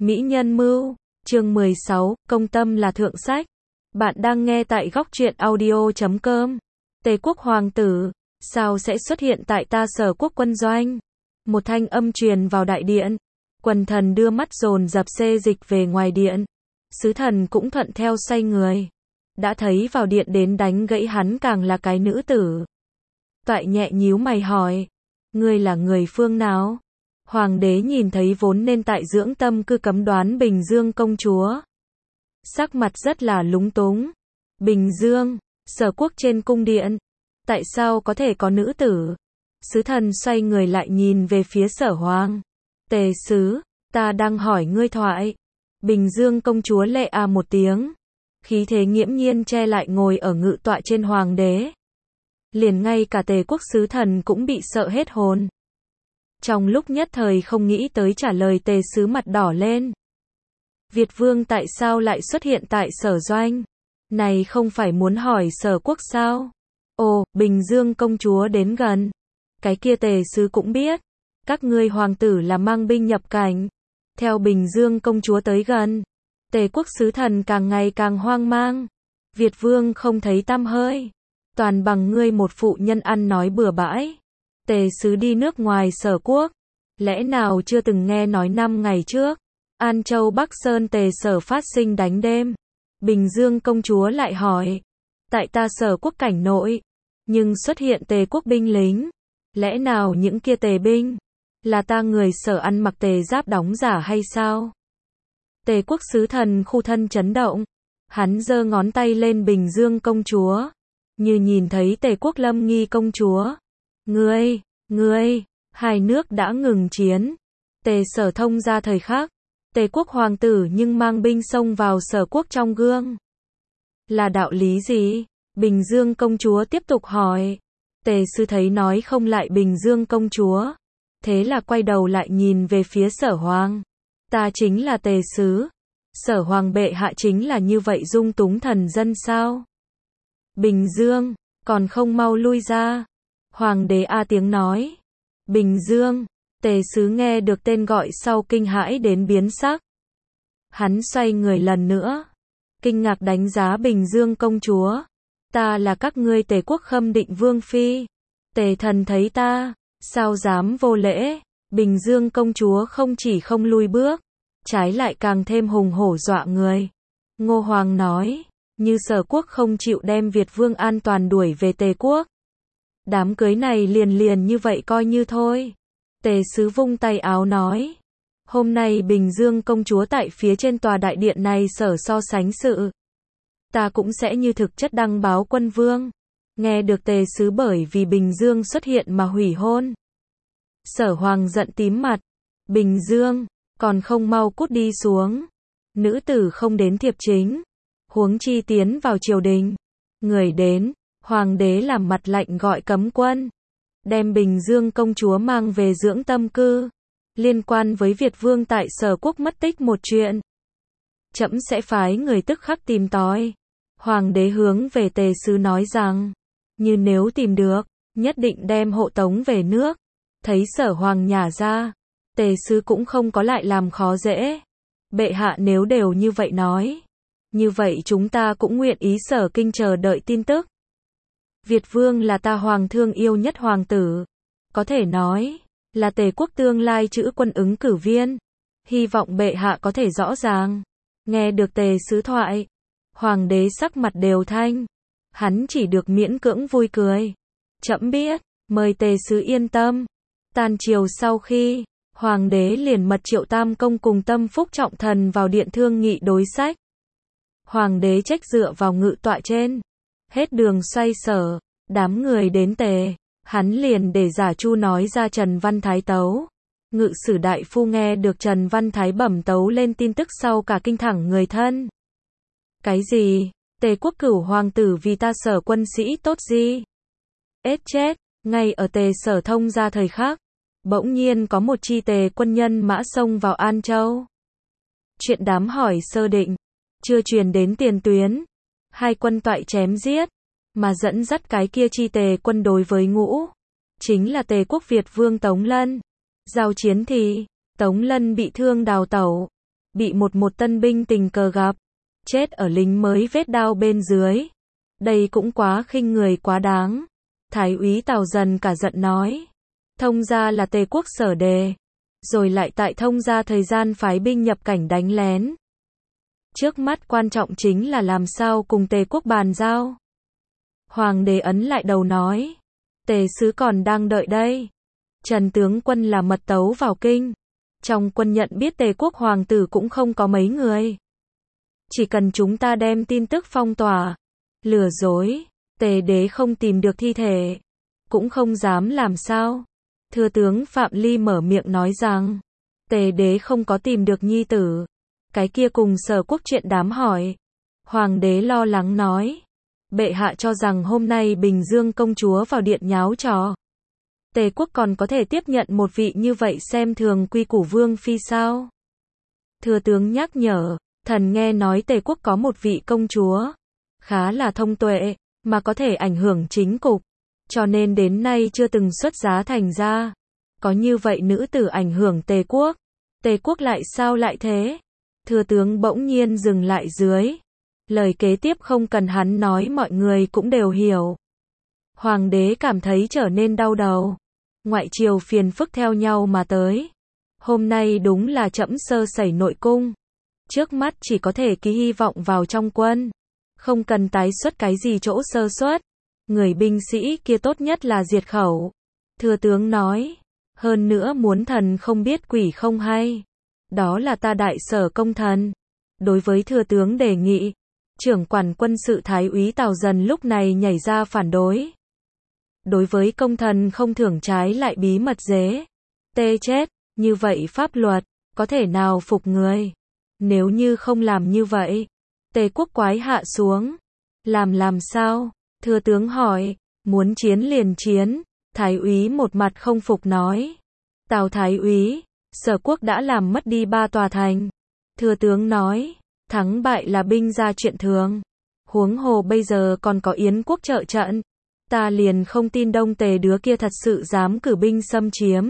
Mỹ nhân mưu, chương 16, công tâm là thượng sách. Bạn đang nghe tại góc truyện audio.com. Tề quốc hoàng tử, sao sẽ xuất hiện tại ta Sở quốc quân doanh? Một thanh âm truyền vào đại điện. Quần thần đưa mắt dồn dập xê dịch về ngoài điện. Sứ thần cũng thuận theo xoay người. Đã thấy vào điện đến đánh gãy hắn càng là cái nữ tử. Toại nhẹ nhíu mày hỏi, ngươi là người phương nào? Hoàng đế nhìn thấy vốn nên tại dưỡng tâm cư cấm đoán Bình Dương công chúa. Sắc mặt rất là lúng túng. Bình Dương, Sở quốc trên cung điện. Tại sao có thể có nữ tử? Sứ thần xoay người lại nhìn về phía Sở Hoàng. Tề sứ, ta đang hỏi ngươi thoại. Bình Dương công chúa lệ à một tiếng. Khí thế nghiễm nhiên che lại ngồi ở ngự tọa trên hoàng đế. Liền ngay cả Tề quốc sứ thần cũng bị sợ hết hồn. Trong lúc nhất thời không nghĩ tới trả lời, Tề sứ mặt đỏ lên. Việt vương tại sao lại xuất hiện tại Sở doanh? Này không phải muốn hỏi Sở quốc sao? Ồ, Bình Dương công chúa đến gần. Cái kia Tề sứ cũng biết. Các ngươi hoàng tử là mang binh nhập cảnh. Theo Bình Dương công chúa tới gần, Tề quốc sứ thần càng ngày càng hoang mang. Việt vương không thấy tăm hơi. Toàn bằng ngươi một phụ nhân ăn nói bừa bãi. Tề sứ đi nước ngoài Sở quốc. Lẽ nào chưa từng nghe nói 5 ngày trước, An Châu Bắc Sơn Tề Sở phát sinh đánh đêm? Bình Dương công chúa lại hỏi, tại ta Sở quốc cảnh nội, nhưng xuất hiện Tề quốc binh lính. Lẽ nào những kia Tề binh là ta người Sở ăn mặc Tề giáp đóng giả hay sao? Tề quốc sứ thần khu thân chấn động. Hắn giơ ngón tay lên Bình Dương công chúa, như nhìn thấy Tề quốc Lâm Nghi công chúa. Ngươi, hai nước đã ngừng chiến. Tề Sở thông ra thời khắc, Tề quốc hoàng tử nhưng mang binh xông vào Sở quốc trong gương. Là đạo lý gì? Bình Dương công chúa tiếp tục hỏi. Tề sư thấy nói không lại Bình Dương công chúa. Thế là quay đầu lại nhìn về phía Sở Hoàng. Ta chính là Tề sứ. Sở Hoàng bệ hạ chính là như vậy dung túng thần dân sao? Bình Dương, còn không mau lui ra. Hoàng đế a tiếng nói. Bình Dương, Tề sứ nghe được tên gọi sau kinh hãi đến biến sắc. Hắn xoay người lần nữa, kinh ngạc đánh giá Bình Dương công chúa. Ta là các ngươi Tề quốc Khâm Định vương phi. Tề thần thấy ta, sao dám vô lễ? Bình Dương công chúa không chỉ không lui bước, trái lại càng thêm hùng hổ dọa người. Ngô Hoàng nói, như Sở quốc không chịu đem Việt vương an toàn đuổi về Tề quốc, đám cưới này liền như vậy coi như thôi. Tề sứ vung tay áo nói, hôm nay Bình Dương công chúa tại phía trên tòa đại điện này Sở so sánh sự, ta cũng sẽ như thực chất đăng báo quân vương. Nghe được Tề sứ bởi vì Bình Dương xuất hiện mà hủy hôn. Sở Hoàng giận tím mặt. Bình Dương, còn không mau cút đi xuống. Nữ tử không đến thiệp chính, huống chi tiến vào triều đình. Người đến, hoàng đế làm mặt lạnh gọi cấm quân, đem Bình Dương công chúa mang về dưỡng tâm cư. Liên quan với Việt vương tại Sở quốc mất tích một chuyện, trẫm sẽ phái người tức khắc tìm tòi. Hoàng đế hướng về Tề sứ nói rằng, như nếu tìm được, nhất định đem hộ tống về nước. Thấy Sở Hoàng nhả ra, Tề sứ cũng không có lại làm khó dễ. Bệ hạ nếu đều như vậy nói, như vậy chúng ta cũng nguyện ý Sở kinh chờ đợi tin tức. Việt vương là ta hoàng thương yêu nhất hoàng tử, có thể nói là Tề quốc tương lai chữ quân ứng cử viên. Hy vọng bệ hạ có thể rõ ràng. Nghe được Tề sứ thoại, hoàng đế sắc mặt đều thanh. Hắn chỉ được miễn cưỡng vui cười. Trẫm biết, mời Tề sứ yên tâm. Tan chiều sau khi, hoàng đế liền mật triệu Tam công cùng Tâm Phúc trọng thần vào điện thương nghị đối sách. Hoàng đế trách dựa vào ngự tọa trên, hết đường xoay sở. Đám người đến Tề, hắn liền để giả chu nói ra Trần Văn Thái tấu. Ngự sử đại phu nghe được Trần Văn Thái bẩm tấu lên tin tức sau cả kinh thẳng người thân. Cái gì? Tề quốc cửu hoàng tử vì ta Sở quân sĩ tốt gì? Ết chết, ngay ở Tề Sở thông ra thời khắc, bỗng nhiên có một chi Tề quân nhân mã xông vào An Châu. Chuyện đám hỏi sơ định, chưa truyền đến tiền tuyến. Hai quân toại chém giết, mà dẫn dắt cái kia chi Tề quân đối với ngũ, chính là Tề quốc Việt vương Tống Lân. Giao chiến thì, Tống Lân bị thương đào tẩu. bị một tân binh tình cờ gặp, chết ở lính mới vết đao bên dưới. Đây cũng quá khinh người quá đáng. Thái úy Tào Dần cả giận nói. Thông gia là Tề quốc sở đề, rồi lại tại thông gia thời gian phái binh nhập cảnh đánh lén. Trước mắt quan trọng chính là làm sao cùng Tề quốc bàn giao. Hoàng đế ấn lại đầu nói. Tề sứ còn đang đợi đây. Trần tướng quân là mật tấu vào kinh. Trong quân nhận biết Tề quốc hoàng tử cũng không có mấy người. Chỉ cần chúng ta đem tin tức phong tỏa, lừa dối, Tề đế không tìm được thi thể, cũng không dám làm sao. Thừa tướng Phạm Ly mở miệng nói rằng, Tề đế không có tìm được nhi tử. Cái kia cùng Sở quốc chuyện đám hỏi. Hoàng đế lo lắng nói. Bệ hạ cho rằng hôm nay Bình Dương công chúa vào điện nháo trò. Tề quốc còn có thể tiếp nhận một vị như vậy xem thường quy củ vương phi sao? Thừa tướng nhắc nhở, thần nghe nói Tề quốc có một vị công chúa, khá là thông tuệ, mà có thể ảnh hưởng chính cục, cho nên đến nay chưa từng xuất giá thành ra. Có như vậy nữ tử ảnh hưởng Tề quốc lại sao lại thế? Thừa tướng bỗng nhiên dừng lại dưới. Lời kế tiếp không cần hắn nói mọi người cũng đều hiểu. Hoàng đế cảm thấy trở nên đau đầu. Ngoại triều phiền phức theo nhau mà tới. Hôm nay đúng là trẫm sơ sẩy nội cung. Trước mắt chỉ có thể ký hy vọng vào trong quân. Không cần tái xuất cái gì chỗ sơ suất. Người binh sĩ kia tốt nhất là diệt khẩu. Thừa tướng nói. Hơn nữa muốn thần không biết quỷ không hay. Đó là ta đại sở công thần. Đối với thừa tướng đề nghị, trưởng quản quân sự Thái úy Tào Dần lúc này nhảy ra phản đối. Đối với công thần không thưởng trái lại bí mật dế. Tê chết, như vậy pháp luật, có thể nào phục người? Nếu như không làm như vậy, Tề quốc quái hạ xuống. Làm sao? Thừa tướng hỏi, muốn chiến liền chiến. Thái úy một mặt không phục nói. Tào Thái úy, Sở quốc đã làm mất đi 3 tòa thành. Thừa tướng nói, thắng bại là binh ra chuyện thường. Huống hồ bây giờ còn có Yến quốc trợ trận. Ta liền không tin Đông Tề đứa kia thật sự dám cử binh xâm chiếm.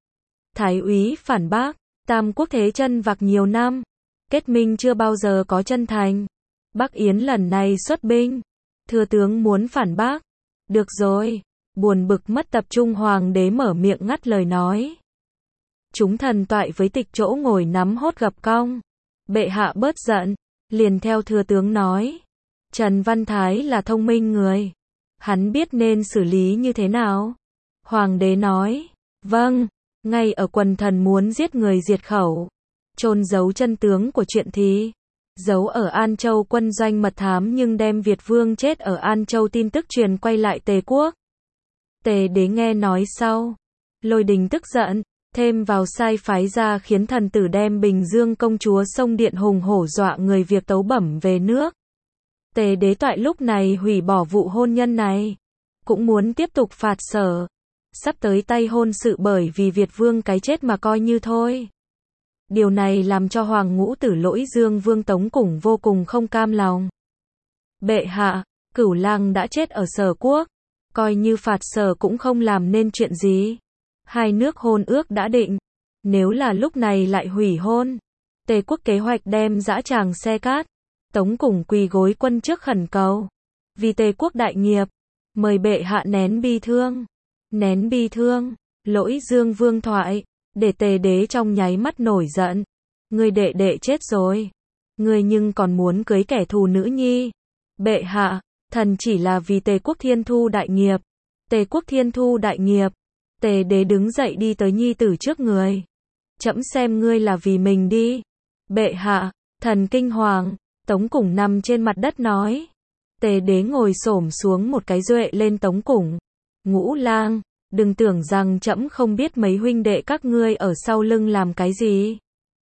Thái úy phản bác, Tam quốc thế chân vạc nhiều năm. Kết minh chưa bao giờ có chân thành. Bắc Yến lần này xuất binh. Thừa tướng muốn phản bác. Được rồi. Buồn bực mất tập trung hoàng đế mở miệng ngắt lời nói. Chúng thần toại với tịch chỗ ngồi nắm hốt gập cong. Bệ hạ bớt giận. Liền theo thừa tướng nói. Trần Văn Thái là thông minh người. Hắn biết nên xử lý như thế nào. Hoàng đế nói. Vâng. Ngay ở quần thần muốn giết người diệt khẩu. Chôn giấu chân tướng của chuyện thì. Giấu ở An Châu quân doanh mật thám nhưng đem Việt vương chết ở An Châu tin tức truyền quay lại Tề quốc. Tề đế nghe nói sau. Lôi đình tức giận. Thêm vào sai phái ra khiến thần tử đem Bình Dương công chúa sông điện hùng hổ dọa người việc tấu bẩm về nước. Tề đế toại lúc này hủy bỏ vụ hôn nhân này. Cũng muốn tiếp tục phạt Sở. Sắp tới tay hôn sự bởi vì Việt vương cái chết mà coi như thôi. Điều này làm cho Hoàng Ngũ Tử Lỗi Dương Vương Tống Củng vô cùng không cam lòng. Bệ hạ, Cửu Lang đã chết ở Sở quốc. Coi như phạt Sở cũng không làm nên chuyện gì. Hai nước hôn ước đã định. Nếu là lúc này lại hủy hôn. Tề quốc kế hoạch đem dã tràng xe cát. Tống Củng quỳ gối quân trước khẩn cầu. Vì Tề quốc đại nghiệp. Mời bệ hạ nén bi thương. Nén bi thương. Lỗi Dương Vương thoại. Để Tề đế trong nháy mắt nổi giận. Người đệ đệ chết rồi. Người nhưng còn muốn cưới kẻ thù nữ nhi. Bệ hạ, thần chỉ là vì Tề quốc thiên thu đại nghiệp. Tề quốc thiên thu đại nghiệp. Tề đế đứng dậy đi tới nhi tử trước người. Trẫm xem ngươi là vì mình đi. Bệ hạ, thần kinh hoàng. Tống Củng nằm trên mặt đất nói. Tề đế ngồi xổm xuống một cái duệ lên Tống Củng. Ngũ Lang, đừng tưởng rằng trẫm không biết mấy huynh đệ các ngươi ở sau lưng làm cái gì.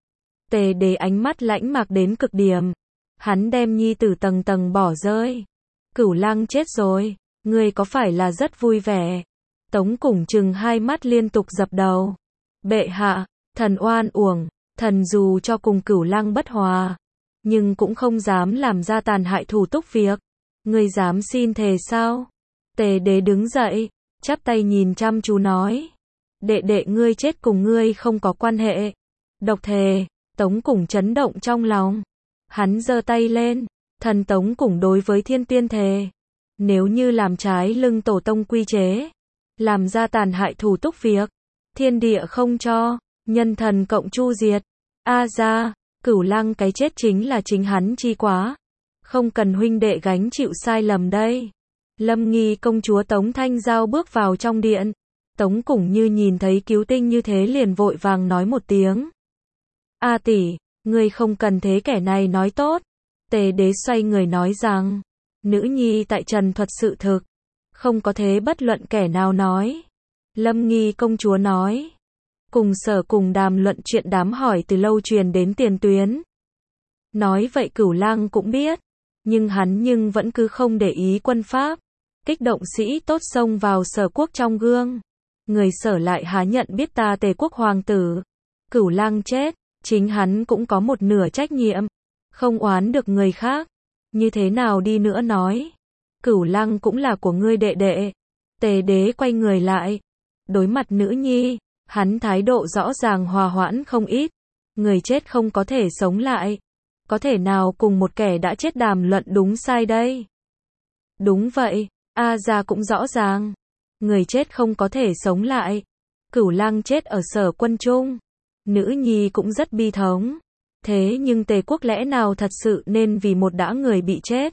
Tề đế ánh mắt lãnh mạc đến cực điểm. Hắn đem nhi tử tầng tầng bỏ rơi. Cửu Lang chết rồi, ngươi có phải là rất vui vẻ? Tống Củng trừng hai mắt liên tục dập đầu. Bệ hạ, thần oan uổng, thần dù cho cùng Cửu Lang bất hòa, nhưng cũng không dám làm ra tàn hại thủ túc việc. Ngươi dám xin thề sao? Tề đế đứng dậy, chắp tay nhìn chăm chú nói. Đệ đệ ngươi chết cùng ngươi không có quan hệ. Độc thề. Tống Củng chấn động trong lòng. Hắn giơ tay lên, thần Tống Củng đối với Thiên Tiên thề. Nếu như làm trái lưng tổ tông quy chế, làm ra tàn hại thủ túc việc, thiên địa không cho, nhân thần cộng chu diệt. A ra, Cửu Lăng cái chết chính là chính hắn chi quá. Không cần huynh đệ gánh chịu sai lầm đây. Lâm Nghi công chúa Tống Thanh Giao bước vào trong điện. Tống Củng như nhìn thấy cứu tinh như thế liền vội vàng nói một tiếng. A tỷ, ngươi không cần thế, kẻ này nói tốt. Tề đế xoay người nói rằng, nữ nhi tại trần thuật sự thực, không có thế bất luận kẻ nào nói. Lâm Nghi công chúa nói, cùng Sở cùng đàm luận chuyện đám hỏi từ lâu truyền đến tiền tuyến. Nói vậy Cửu Lăng cũng biết, nhưng hắn vẫn cứ không để ý quân pháp. Kích động sĩ tốt xông vào Sở quốc trong gương. Người Sở lại há nhận biết ta Tề quốc hoàng tử. Cửu Lăng chết, chính hắn cũng có một nửa trách nhiệm. Không oán được người khác. Như thế nào đi nữa nói, Cửu Lăng cũng là của ngươi đệ đệ. Tề đế quay người lại, đối mặt nữ nhi, hắn thái độ rõ ràng hòa hoãn không ít. Người chết không có thể sống lại, có thể nào cùng một kẻ đã chết đàm luận đúng sai đây? Đúng vậy, A gia cũng rõ ràng, người chết không có thể sống lại. Cửu Lăng chết ở Sở quân trung, nữ nhi cũng rất bi thống. Thế nhưng Tề quốc lẽ nào thật sự nên vì một dã người bị chết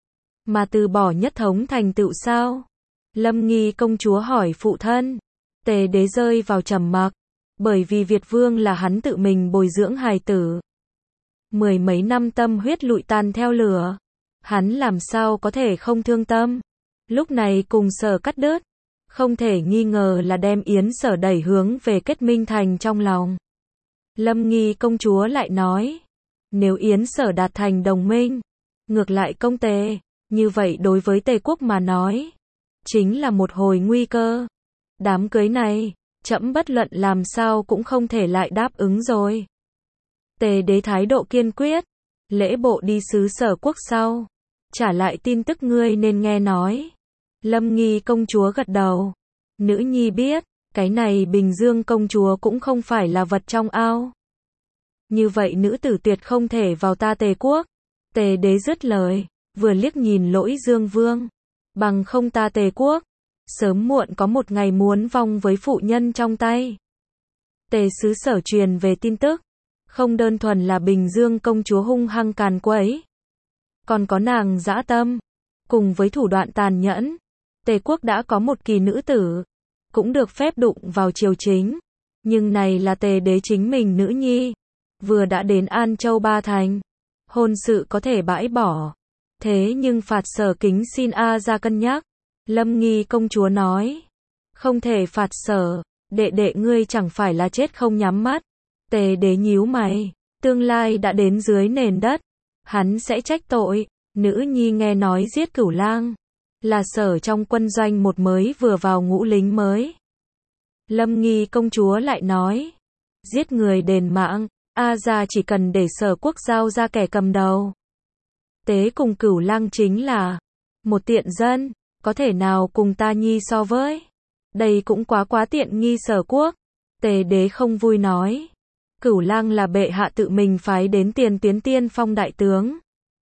mà từ bỏ nhất thống thành tựu sao? Lâm Nghi công chúa hỏi phụ thân. Tề đế rơi vào trầm mặc, bởi vì Việt vương là hắn tự mình bồi dưỡng hài tử. Mười mấy năm tâm huyết lụi tan theo lửa, hắn làm sao có thể không thương tâm. Lúc này cùng Sở cắt đứt, không thể nghi ngờ là đem Yến Sở đẩy hướng về kết minh thành trong lòng. Lâm Nghi công chúa lại nói, nếu Yến Sở đạt thành đồng minh, ngược lại công Tề, như vậy đối với Tề quốc mà nói, chính là một hồi nguy cơ. Đám cưới này, trẫm bất luận làm sao cũng không thể lại đáp ứng rồi. Tề đế thái độ kiên quyết, lễ bộ đi sứ Sở quốc sau, trả lại tin tức ngươi nên nghe nói. Lâm Nghi công chúa gật đầu, nữ nhi biết, cái này Bình Dương công chúa cũng không phải là vật trong ao. Như vậy nữ tử tuyệt không thể vào ta Tề quốc. Tề đế dứt lời, vừa liếc nhìn Lỗi Dương vương, bằng không ta Tề quốc, sớm muộn có một ngày muốn vong với phụ nhân trong tay. Tề sứ Sở truyền về tin tức, không đơn thuần là Bình Dương công chúa hung hăng càn quấy, còn có nàng dã tâm, cùng với thủ đoạn tàn nhẫn. Tề quốc đã có một kỳ nữ tử, cũng được phép đụng vào triều chính, nhưng này là Tề đế chính mình nữ nhi, vừa đã đến An Châu Ba Thành, hôn sự có thể bãi bỏ, thế nhưng phạt Sở kính xin A ra cân nhắc. Lâm Nghi công chúa nói, không thể phạt Sở, đệ đệ ngươi chẳng phải là chết không nhắm mắt. Tề đế nhíu mày, tương lai đã đến dưới nền đất, hắn sẽ trách tội. Nữ nhi nghe nói giết Cửu Lang, là Sở trong quân doanh một mới vừa vào ngũ lính mới. Lâm Nghi công chúa lại nói, giết người đền mạng, A gia chỉ cần để Sở quốc giao ra kẻ cầm đầu. Tế cùng Cửu Lang chính là một tiện dân, có thể nào cùng ta nhi so với? Đây cũng quá tiện nghi Sở quốc. Tề đế không vui nói, Cửu Lang là bệ hạ tự mình phái đến tiền tuyến tiên phong đại tướng,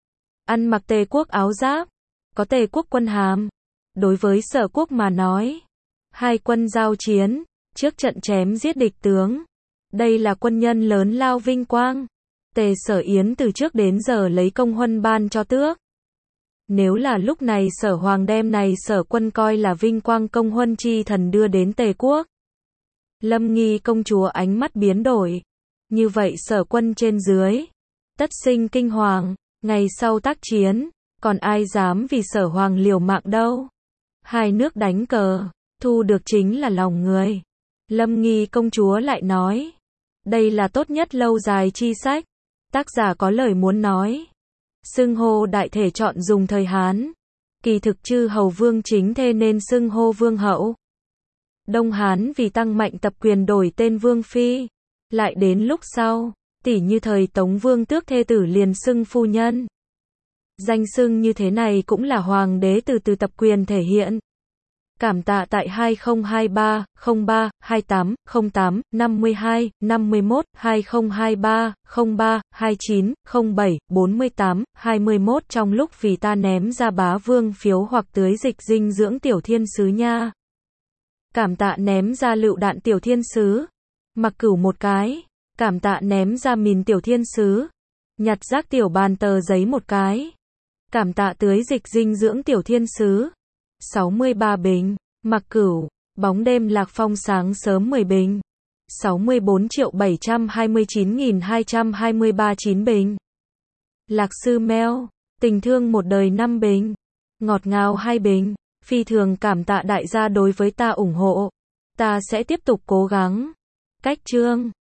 ăn mặc Tề quốc áo giáp, có Tề quốc quân hàm. Đối với Sở quốc mà nói, hai quân giao chiến, trước trận chém giết địch tướng, đây là quân nhân lớn lao vinh quang. Tề Sở Yến từ trước đến giờ lấy công huân ban cho tước. Nếu là lúc này Sở hoàng đem này Sở quân coi là vinh quang công huân chi thần đưa đến Tề quốc, Lâm Nghi công chúa ánh mắt biến đổi. Như vậy Sở quân trên dưới, tất sinh kinh hoàng, ngày sau tác chiến, còn ai dám vì Sở hoàng liều mạng đâu. Hai nước đánh cờ, thu được chính là lòng người. Lâm Nghi công chúa lại nói, đây là tốt nhất lâu dài chi sách. Tác giả có lời muốn nói. Xưng hô đại thể chọn dùng thời Hán. Kỳ thực chư hầu vương chính thê nên xưng hô vương hậu. Đông Hán vì tăng mạnh tập quyền đổi tên vương phi. Lại đến lúc sau, tỉ như thời Tống vương tước thê tử liền xưng phu nhân. Danh xưng như thế này cũng là hoàng đế từ từ tập quyền thể hiện. Cảm tạ tại 2023, 03, 28, 08, 52, 51, 2023, 03, 29, 07, 48, 21 trong lúc vì ta ném ra bá vương phiếu hoặc tưới dịch dinh dưỡng tiểu thiên sứ nha. Cảm tạ ném ra lựu đạn tiểu thiên sứ. Mặc Cửu một cái. Cảm tạ ném ra mìn tiểu thiên sứ. Nhặt rác tiểu bàn tờ giấy một cái. Cảm tạ tưới dịch dinh dưỡng tiểu thiên sứ. 63 bình. Mặc Cửu. Bóng đêm lạc phong sáng sớm 10 bình. 64.729.223 9 bình. Lạc sư Mèo. Tình thương một đời 5 bình. Ngọt ngào 2 bình. Phi thường cảm tạ đại gia đối với ta ủng hộ. Ta sẽ tiếp tục cố gắng. Cách chương.